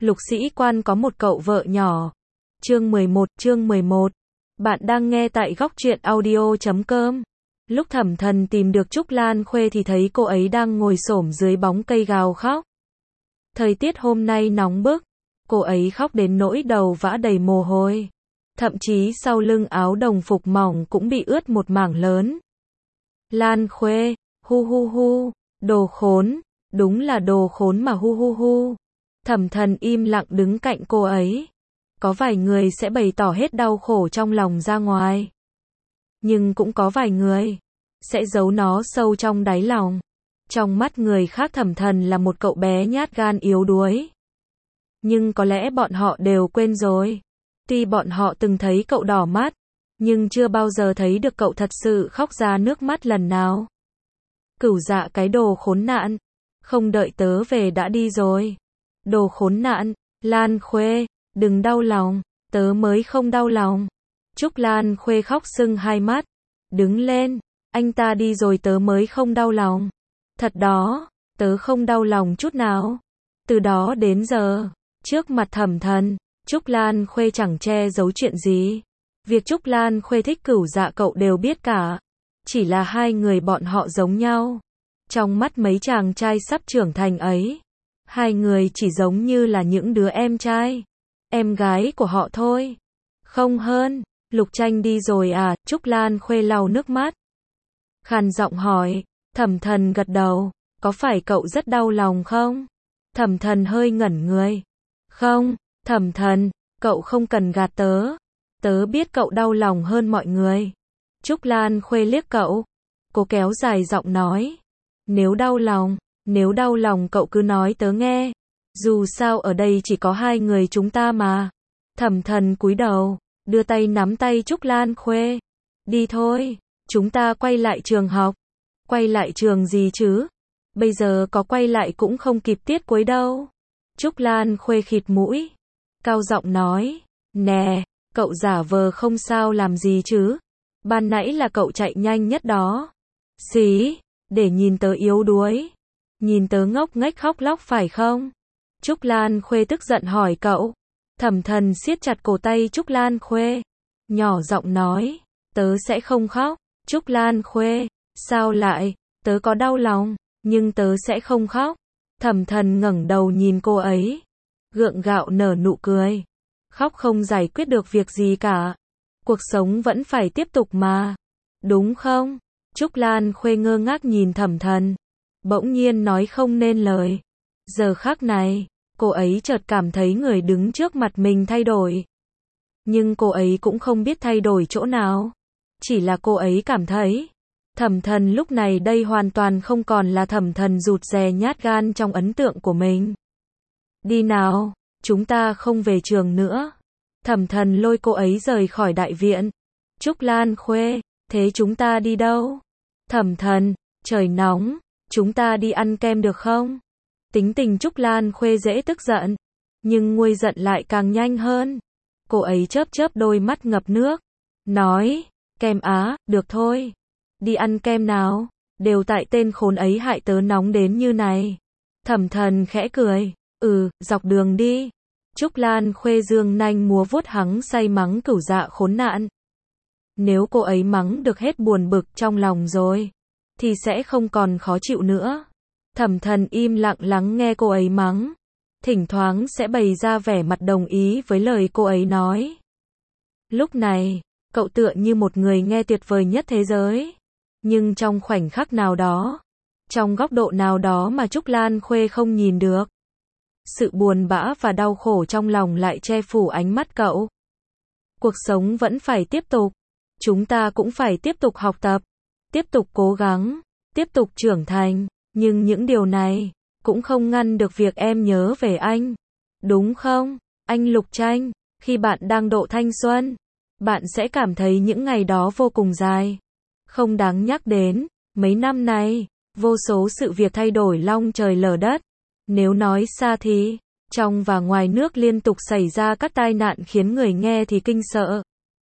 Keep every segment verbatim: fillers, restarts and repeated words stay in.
Lục sĩ quan có một cậu vợ nhỏ. Chương mười một, chương mười một. Bạn đang nghe tại góc truyện audio chấm com. Lúc Thẩm Thần tìm được Trúc Lan Khuê thì thấy cô ấy đang ngồi xổm dưới bóng cây gào khóc. Thời tiết hôm nay nóng bức, cô ấy khóc đến nỗi đầu vã đầy mồ hôi. Thậm chí sau lưng áo đồng phục mỏng cũng bị ướt một mảng lớn. Lan Khuê, hu hu hu, đồ khốn, đúng là đồ khốn mà hu hu hu. Thẩm Thần im lặng đứng cạnh cô ấy. Có vài người sẽ bày tỏ hết đau khổ trong lòng ra ngoài. Nhưng cũng có vài người sẽ giấu nó sâu trong đáy lòng. Trong mắt người khác Thẩm Thần là một cậu bé nhát gan yếu đuối. Nhưng có lẽ bọn họ đều quên rồi. Tuy bọn họ từng thấy cậu đỏ mắt, nhưng chưa bao giờ thấy được cậu thật sự khóc ra nước mắt lần nào. Cửu Dạ cái đồ khốn nạn, không đợi tớ về đã đi rồi. Đồ khốn nạn, Lan Khuê, đừng đau lòng, tớ mới không đau lòng. Trúc Lan Khuê khóc sưng hai mắt. Đứng lên, anh ta đi rồi tớ mới không đau lòng. Thật đó, tớ không đau lòng chút nào. Từ đó đến giờ, trước mặt Thẩm Thần, Trúc Lan Khuê chẳng che giấu chuyện gì. Việc Trúc Lan Khuê thích Cửu Dạ cậu đều biết cả. Chỉ là hai người bọn họ giống nhau. Trong mắt mấy chàng trai sắp trưởng thành ấy, hai người chỉ giống như là những đứa em trai, em gái của họ thôi. Không hơn. Lục Tranh đi rồi à? Trúc Lan Khuê lau nước mắt, khàn giọng hỏi. Thẩm Thần gật đầu. Có phải cậu rất đau lòng không? Thẩm Thần hơi ngẩn người. Không, Thẩm Thần, cậu không cần gạt tớ. Tớ biết cậu đau lòng hơn mọi người. Trúc Lan Khuê liếc cậu. Cô kéo dài giọng nói. Nếu đau lòng, nếu đau lòng cậu cứ nói tớ nghe. Dù sao ở đây chỉ có hai người chúng ta mà. Thẩm Thần cúi đầu, đưa tay nắm tay Trúc Lan Khuê. Đi thôi, chúng ta quay lại trường học. Quay lại trường gì chứ? Bây giờ có quay lại cũng không kịp tiết cuối đâu. Trúc Lan Khuê khịt mũi, cao giọng nói. Nè, cậu giả vờ không sao làm gì chứ? Ban nãy là cậu chạy nhanh nhất đó. Xí, để nhìn tớ yếu đuối. Nhìn tớ ngốc nghếch khóc lóc phải không? Trúc Lan Khuê tức giận hỏi cậu. Thẩm Thần siết chặt cổ tay Trúc Lan Khuê, nhỏ giọng nói. Tớ sẽ không khóc. Trúc Lan Khuê, sao lại? Tớ có đau lòng, nhưng tớ sẽ không khóc. Thẩm Thần ngẩng đầu nhìn cô ấy, gượng gạo nở nụ cười. Khóc không giải quyết được việc gì cả. Cuộc sống vẫn phải tiếp tục mà. Đúng không? Trúc Lan Khuê ngơ ngác nhìn Thẩm Thần, bỗng nhiên nói không nên lời. Giờ khắc này, cô ấy chợt cảm thấy người đứng trước mặt mình thay đổi. Nhưng cô ấy cũng không biết thay đổi chỗ nào. Chỉ là cô ấy cảm thấy Thẩm Thần lúc này đây hoàn toàn không còn là Thẩm Thần rụt rè nhát gan trong ấn tượng của mình. Đi nào, chúng ta không về trường nữa. Thẩm Thần lôi cô ấy rời khỏi đại viện. Trúc Lan Khuê, thế chúng ta đi đâu? Thẩm Thần, trời nóng, chúng ta đi ăn kem được không? Tính tình Trúc Lan Khuê dễ tức giận, nhưng nguôi giận lại càng nhanh hơn. Cô ấy chớp chớp đôi mắt ngập nước, nói, kem á, được thôi. Đi ăn kem nào, đều tại tên khốn ấy hại tớ nóng đến như này. Thẩm Thần khẽ cười, ừ, dọc đường đi. Trúc Lan Khuê dương nanh múa vuốt hắng say mắng Cửu Dạ khốn nạn. Nếu cô ấy mắng được hết buồn bực trong lòng rồi, thì sẽ không còn khó chịu nữa. Thẩm Thần im lặng lắng nghe cô ấy mắng, thỉnh thoảng sẽ bày ra vẻ mặt đồng ý với lời cô ấy nói. Lúc này, cậu tựa như một người nghe tuyệt vời nhất thế giới. Nhưng trong khoảnh khắc nào đó, trong góc độ nào đó mà Trúc Lan Khuê không nhìn được, sự buồn bã và đau khổ trong lòng lại che phủ ánh mắt cậu. Cuộc sống vẫn phải tiếp tục. Chúng ta cũng phải tiếp tục học tập, tiếp tục cố gắng, tiếp tục trưởng thành. Nhưng những điều này cũng không ngăn được việc em nhớ về anh. Đúng không, anh Lục Tranh? Khi bạn đang độ thanh xuân, bạn sẽ cảm thấy những ngày đó vô cùng dài, không đáng nhắc đến. Mấy năm nay, vô số sự việc thay đổi long trời lở đất. Nếu nói xa thì, trong và ngoài nước liên tục xảy ra các tai nạn khiến người nghe thì kinh sợ.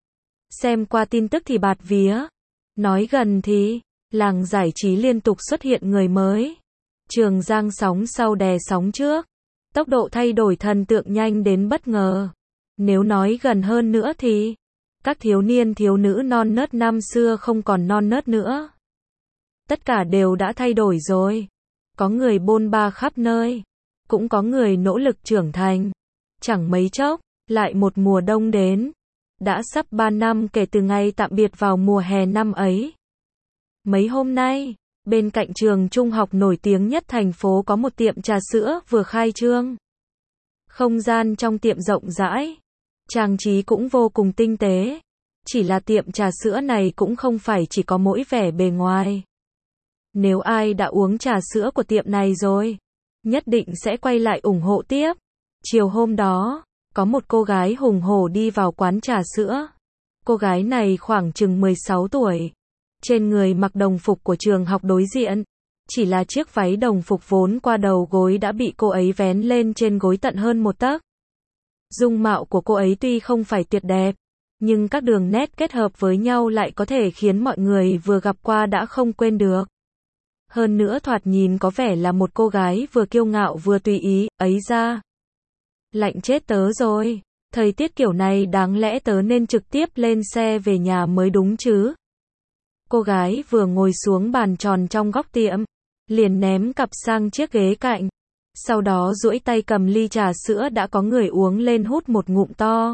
Xem qua tin tức thì bạt vía. Nói gần thì, làng giải trí liên tục xuất hiện người mới. Trường giang sóng sau đè sóng trước. Tốc độ thay đổi thần tượng nhanh đến bất ngờ. Nếu nói gần hơn nữa thì, các thiếu niên thiếu nữ non nớt năm xưa không còn non nớt nữa. Tất cả đều đã thay đổi rồi. Có người bôn ba khắp nơi, cũng có người nỗ lực trưởng thành. Chẳng mấy chốc, lại một mùa đông đến. Đã sắp ba năm kể từ ngày tạm biệt vào mùa hè năm ấy. Mấy hôm nay, bên cạnh trường trung học nổi tiếng nhất thành phố có một tiệm trà sữa vừa khai trương. Không gian trong tiệm rộng rãi, trang trí cũng vô cùng tinh tế. Chỉ là tiệm trà sữa này cũng không phải chỉ có mỗi vẻ bề ngoài. Nếu ai đã uống trà sữa của tiệm này rồi, nhất định sẽ quay lại ủng hộ tiếp. Chiều hôm đó, có một cô gái hùng hổ đi vào quán trà sữa. Cô gái này khoảng chừng mười sáu tuổi. Trên người mặc đồng phục của trường học đối diện. Chỉ là chiếc váy đồng phục vốn qua đầu gối đã bị cô ấy vén lên trên gối tận hơn một tấc. Dung mạo của cô ấy tuy không phải tuyệt đẹp, nhưng các đường nét kết hợp với nhau lại có thể khiến mọi người vừa gặp qua đã không quên được. Hơn nữa thoạt nhìn có vẻ là một cô gái vừa kiêu ngạo vừa tùy ý, ấy ra. Lạnh chết tớ rồi, thời tiết kiểu này đáng lẽ tớ nên trực tiếp lên xe về nhà mới đúng chứ. Cô gái vừa ngồi xuống bàn tròn trong góc tiệm, liền ném cặp sang chiếc ghế cạnh. Sau đó duỗi tay cầm ly trà sữa đã có người uống lên hút một ngụm to.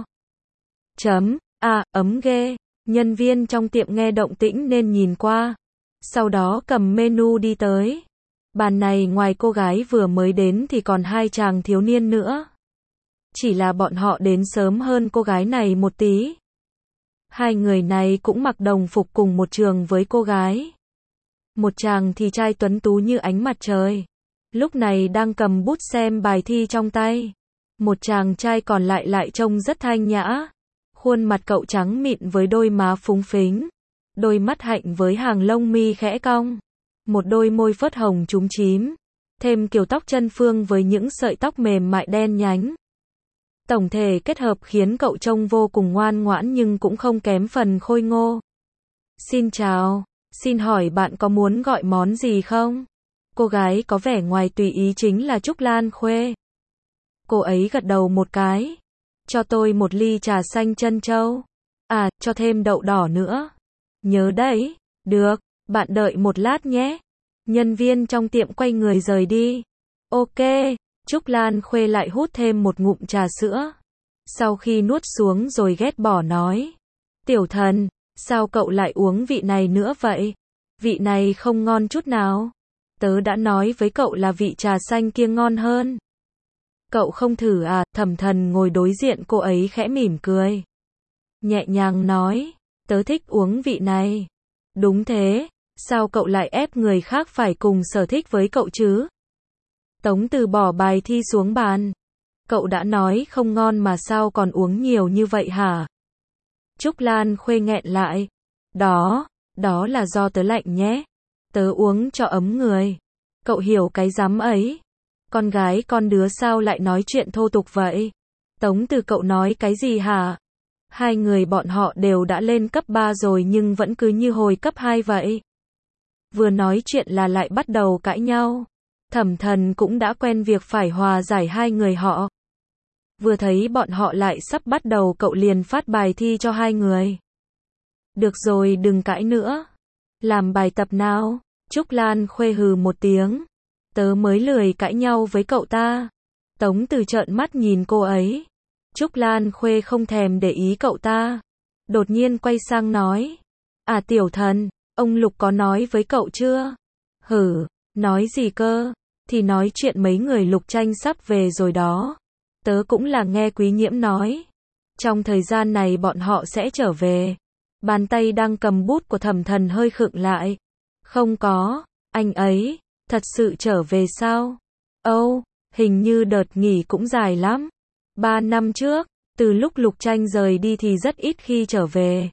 Chấm, à, ấm ghê. Nhân viên trong tiệm nghe động tĩnh nên nhìn qua. Sau đó cầm menu đi tới. Bàn này ngoài cô gái vừa mới đến thì còn hai chàng thiếu niên nữa. Chỉ là bọn họ đến sớm hơn cô gái này một tí. Hai người này cũng mặc đồng phục cùng một trường với cô gái. Một chàng thì trai tuấn tú như ánh mặt trời. Lúc này đang cầm bút xem bài thi trong tay. Một chàng trai còn lại lại trông rất thanh nhã. Khuôn mặt cậu trắng mịn với đôi má phúng phính. Đôi mắt hạnh với hàng lông mi khẽ cong. Một đôi môi phớt hồng chúm chím. Thêm kiểu tóc chân phương với những sợi tóc mềm mại đen nhánh. Tổng thể kết hợp khiến cậu trông vô cùng ngoan ngoãn nhưng cũng không kém phần khôi ngô. Xin chào, xin hỏi bạn có muốn gọi món gì không? Cô gái có vẻ ngoài tùy ý chính là Trúc Lan Khuê. Cô ấy gật đầu một cái. Cho tôi một ly trà xanh trân châu. À, cho thêm đậu đỏ nữa. Nhớ đấy, được, bạn đợi một lát nhé. Nhân viên trong tiệm quay người rời đi. Ok, Trúc Lan Khuê lại hút thêm một ngụm trà sữa. Sau khi nuốt xuống rồi ghét bỏ nói. Tiểu thần, sao cậu lại uống vị này nữa vậy? Vị này không ngon chút nào. Tớ đã nói với cậu là vị trà xanh kia ngon hơn. Cậu không thử à? Thẩm Thần ngồi đối diện cô ấy khẽ mỉm cười. Nhẹ nhàng nói, tớ thích uống vị này. Đúng thế, sao cậu lại ép người khác phải cùng sở thích với cậu chứ? Tống Từ bỏ bài thi xuống bàn. Cậu đã nói không ngon mà sao còn uống nhiều như vậy hả? Trúc Lan Khuê nghẹn lại. Đó, đó là do tớ lạnh nhé. Tớ uống cho ấm người. Cậu hiểu cái rắm ấy. Con gái con đứa sao lại nói chuyện thô tục vậy? Tống Từ cậu nói cái gì hả? Hai người bọn họ đều đã lên cấp ba rồi nhưng vẫn cứ như hồi cấp hai vậy. Vừa nói chuyện là lại bắt đầu cãi nhau. Thẩm Thần cũng đã quen việc phải hòa giải hai người họ. Vừa thấy bọn họ lại sắp bắt đầu cậu liền phát bài thi cho hai người. Được rồi đừng cãi nữa. Làm bài tập nào. Trúc Lan Khuê hừ một tiếng. Tớ mới lười cãi nhau với cậu ta. Tống Từ trợn mắt nhìn cô ấy. Trúc Lan Khuê không thèm để ý cậu ta. Đột nhiên quay sang nói. À Tiểu Thần, ông Lục có nói với cậu chưa? Hử, nói gì cơ? Thì nói chuyện mấy người Lục Tranh sắp về rồi đó. Tớ cũng là nghe Quý Nhiễm nói. Trong thời gian này bọn họ sẽ trở về. Bàn tay đang cầm bút của Thẩm Thần hơi khựng lại. Không có, anh ấy, thật sự trở về sao? Âu, oh, hình như đợt nghỉ cũng dài lắm. Ba năm trước, từ lúc Lục Tranh rời đi thì rất ít khi trở về.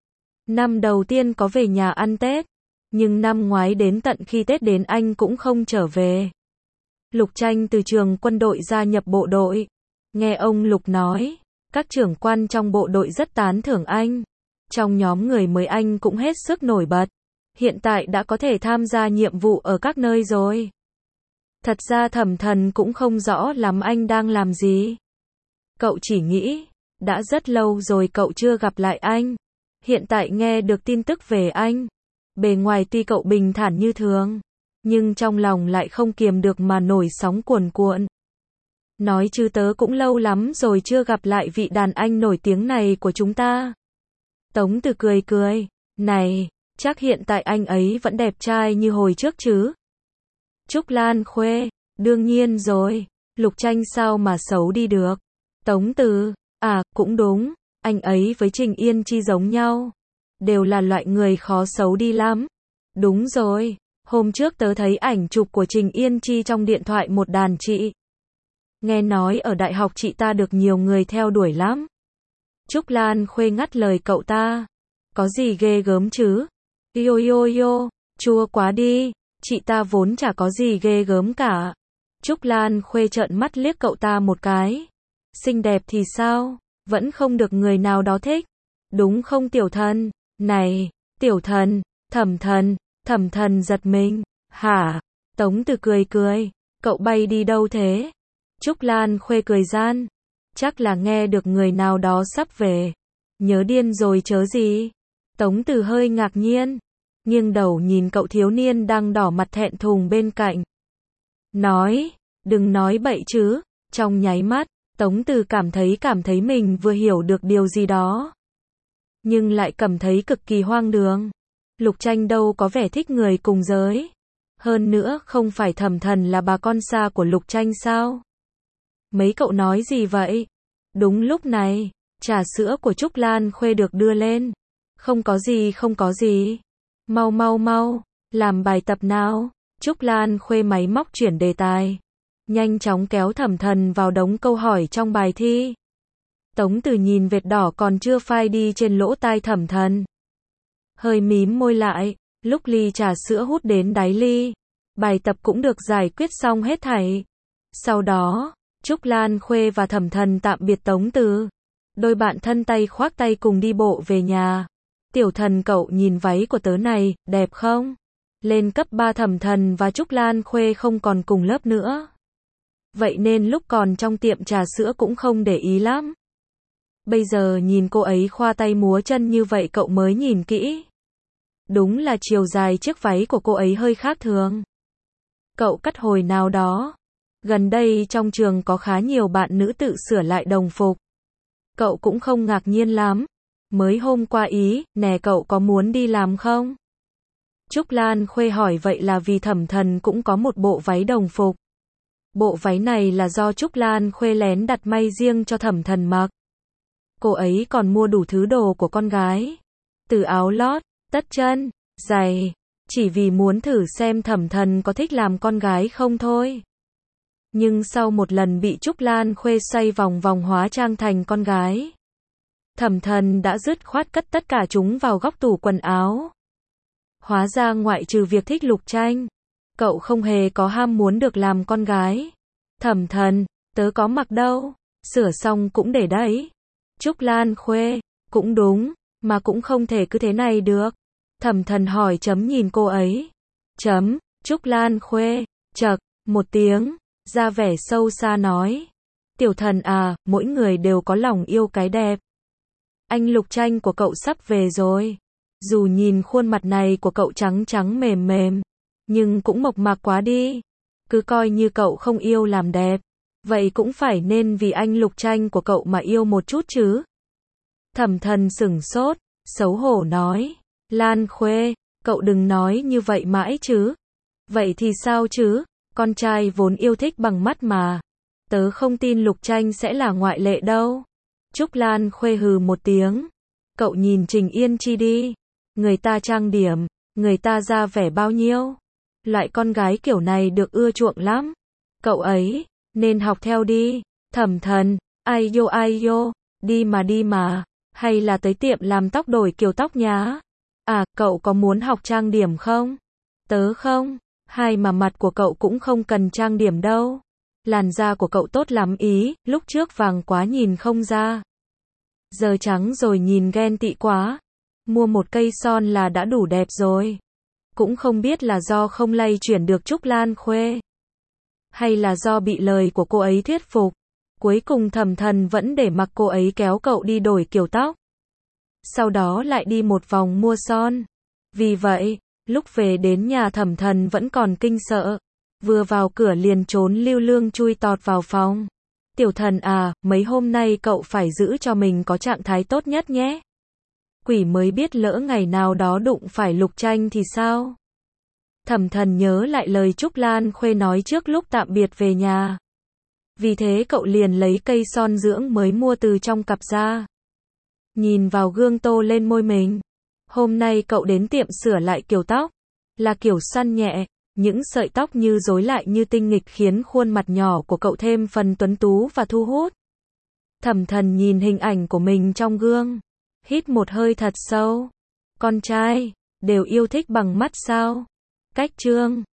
Năm đầu tiên có về nhà ăn Tết, nhưng năm ngoái đến tận khi Tết đến anh cũng không trở về. Lục Tranh từ trường quân đội gia nhập bộ đội. Nghe ông Lục nói, các trưởng quan trong bộ đội rất tán thưởng anh. Trong nhóm người mới anh cũng hết sức nổi bật. Hiện tại đã có thể tham gia nhiệm vụ ở các nơi rồi. Thật ra Thẩm Thần cũng không rõ lắm anh đang làm gì. Cậu chỉ nghĩ, đã rất lâu rồi cậu chưa gặp lại anh. Hiện tại nghe được tin tức về anh. Bề ngoài tuy cậu bình thản như thường, nhưng trong lòng lại không kiềm được mà nổi sóng cuồn cuộn. Nói chứ tớ cũng lâu lắm rồi chưa gặp lại vị đàn anh nổi tiếng này của chúng ta. Tống Từ cười cười, này, chắc hiện tại anh ấy vẫn đẹp trai như hồi trước chứ? Trúc Lan Khuê, đương nhiên rồi, Lục Tranh sao mà xấu đi được. Tống Từ, à, cũng đúng, anh ấy với Trình Yên Chi giống nhau. Đều là loại người khó xấu đi lắm. Đúng rồi, hôm trước tớ thấy ảnh chụp của Trình Yên Chi trong điện thoại một đàn chị. Nghe nói ở đại học chị ta được nhiều người theo đuổi lắm. Trúc Lan Khuê ngắt lời cậu ta. Có gì ghê gớm chứ? Yo yo yo, chua quá đi, chị ta vốn chả có gì ghê gớm cả. Trúc Lan Khuê trợn mắt liếc cậu ta một cái. Xinh đẹp thì sao? Vẫn không được người nào đó thích. Đúng không Tiểu Thần? Này, Tiểu Thần, Thẩm Thần, Thẩm Thần giật mình. Hả? Tống Từ cười cười. Cậu bay đi đâu thế? Trúc Lan Khuê cười gian. Chắc là nghe được người nào đó sắp về. Nhớ điên rồi chớ gì? Tống Từ hơi ngạc nhiên. Nghiêng đầu nhìn cậu thiếu niên đang đỏ mặt thẹn thùng bên cạnh. Nói, đừng nói bậy chứ. Trong nháy mắt, Tống Từ cảm thấy cảm thấy mình vừa hiểu được điều gì đó. Nhưng lại cảm thấy cực kỳ hoang đường. Lục Tranh đâu có vẻ thích người cùng giới. Hơn nữa không phải Thẩm Thần là bà con xa của Lục Tranh sao? Mấy cậu nói gì vậy? Đúng lúc này, trà sữa của Trúc Lan Khuê được đưa lên. Không có gì không có gì. Mau mau mau, làm bài tập nào. Trúc Lan Khuê máy móc chuyển đề tài. Nhanh chóng kéo Thẩm Thần vào đống câu hỏi trong bài thi. Tống Từ nhìn vệt đỏ còn chưa phai đi trên lỗ tai Thẩm Thần. Hơi mím môi lại, lúc ly trà sữa hút đến đáy ly. Bài tập cũng được giải quyết xong hết thảy. Sau đó, Trúc Lan Khuê và Thẩm Thần tạm biệt Tống Từ. Đôi bạn thân tay khoác tay cùng đi bộ về nhà. Tiểu Thần cậu nhìn váy của tớ này, đẹp không? Lên cấp ba Thẩm Thần và Trúc Lan Khuê không còn cùng lớp nữa. Vậy nên lúc còn trong tiệm trà sữa cũng không để ý lắm. Bây giờ nhìn cô ấy khoa tay múa chân như vậy cậu mới nhìn kỹ. Đúng là chiều dài chiếc váy của cô ấy hơi khác thường. Cậu cắt hồi nào đó. Gần đây trong trường có khá nhiều bạn nữ tự sửa lại đồng phục. Cậu cũng không ngạc nhiên lắm. Mới hôm qua ý, nè cậu có muốn đi làm không? Trúc Lan Khuê hỏi vậy là vì Thẩm Thần cũng có một bộ váy đồng phục. Bộ váy này là do Trúc Lan Khuê lén đặt may riêng cho Thẩm Thần mặc. Cô ấy còn mua đủ thứ đồ của con gái. Từ áo lót, tất chân, giày. Chỉ vì muốn thử xem Thẩm Thần có thích làm con gái không thôi. Nhưng sau một lần bị Trúc Lan Khuê xoay vòng vòng hóa trang thành con gái. Thẩm Thần đã dứt khoát cất tất cả chúng vào góc tủ quần áo. Hóa ra ngoại trừ việc thích Lục Tranh, cậu không hề có ham muốn được làm con gái. Thẩm Thần, tớ có mặc đâu, sửa xong cũng để đấy. Trúc Lan Khuê, cũng đúng, mà cũng không thể cứ thế này được. Thẩm Thần hỏi chấm nhìn cô ấy. Chấm, Trúc Lan Khuê, chậc, một tiếng, ra vẻ sâu xa nói. Tiểu Thần à, mỗi người đều có lòng yêu cái đẹp. Anh Lục Tranh của cậu sắp về rồi. Dù nhìn khuôn mặt này của cậu trắng trắng mềm mềm, nhưng cũng mộc mạc quá đi. Cứ coi như cậu không yêu làm đẹp. Vậy cũng phải nên vì anh Lục Tranh của cậu mà yêu một chút chứ. Thẩm Thần sửng sốt, xấu hổ nói. Lan Khuê, cậu đừng nói như vậy mãi chứ. Vậy thì sao chứ, con trai vốn yêu thích bằng mắt mà. Tớ không tin Lục Tranh sẽ là ngoại lệ đâu. Trúc Lan Khuê hừ một tiếng. Cậu nhìn Trình Yên Chi đi. Người ta trang điểm, người ta ra vẻ bao nhiêu. Loại con gái kiểu này được ưa chuộng lắm. Cậu ấy, nên học theo đi. Thẩm Thần, ai yo ai yo, đi mà đi mà. Hay là tới tiệm làm tóc đổi kiểu tóc nhá. À, cậu có muốn học trang điểm không? Tớ không. Hai mà mặt của cậu cũng không cần trang điểm đâu. Làn da của cậu tốt lắm ý, lúc trước vàng quá nhìn không ra. Giờ trắng rồi nhìn ghen tị quá. Mua một cây son là đã đủ đẹp rồi. Cũng không biết là do không lay chuyển được Trúc Lan Khuê. Hay là do bị lời của cô ấy thuyết phục, cuối cùng Thẩm Thần vẫn để mặc cô ấy kéo cậu đi đổi kiểu tóc. Sau đó lại đi một vòng mua son. Vì vậy, lúc về đến nhà Thẩm Thần vẫn còn kinh sợ. Vừa vào cửa liền trốn lưu lương chui tọt vào phòng. Tiểu Thần à, mấy hôm nay cậu phải giữ cho mình có trạng thái tốt nhất nhé. Quỷ mới biết lỡ ngày nào đó đụng phải Lục Tranh thì sao? Thẩm Thần nhớ lại lời Trúc Lan Khuê nói trước lúc tạm biệt về nhà. Vì thế cậu liền lấy cây son dưỡng mới mua từ trong cặp ra. Nhìn vào gương tô lên môi mình. Hôm nay cậu đến tiệm sửa lại kiểu tóc. Là kiểu xoăn nhẹ, những sợi tóc như rối lại như tinh nghịch khiến khuôn mặt nhỏ của cậu thêm phần tuấn tú và thu hút. Thẩm Thần nhìn hình ảnh của mình trong gương. Hít một hơi thật sâu. Con trai, đều yêu thích bằng mắt sao? Cách chương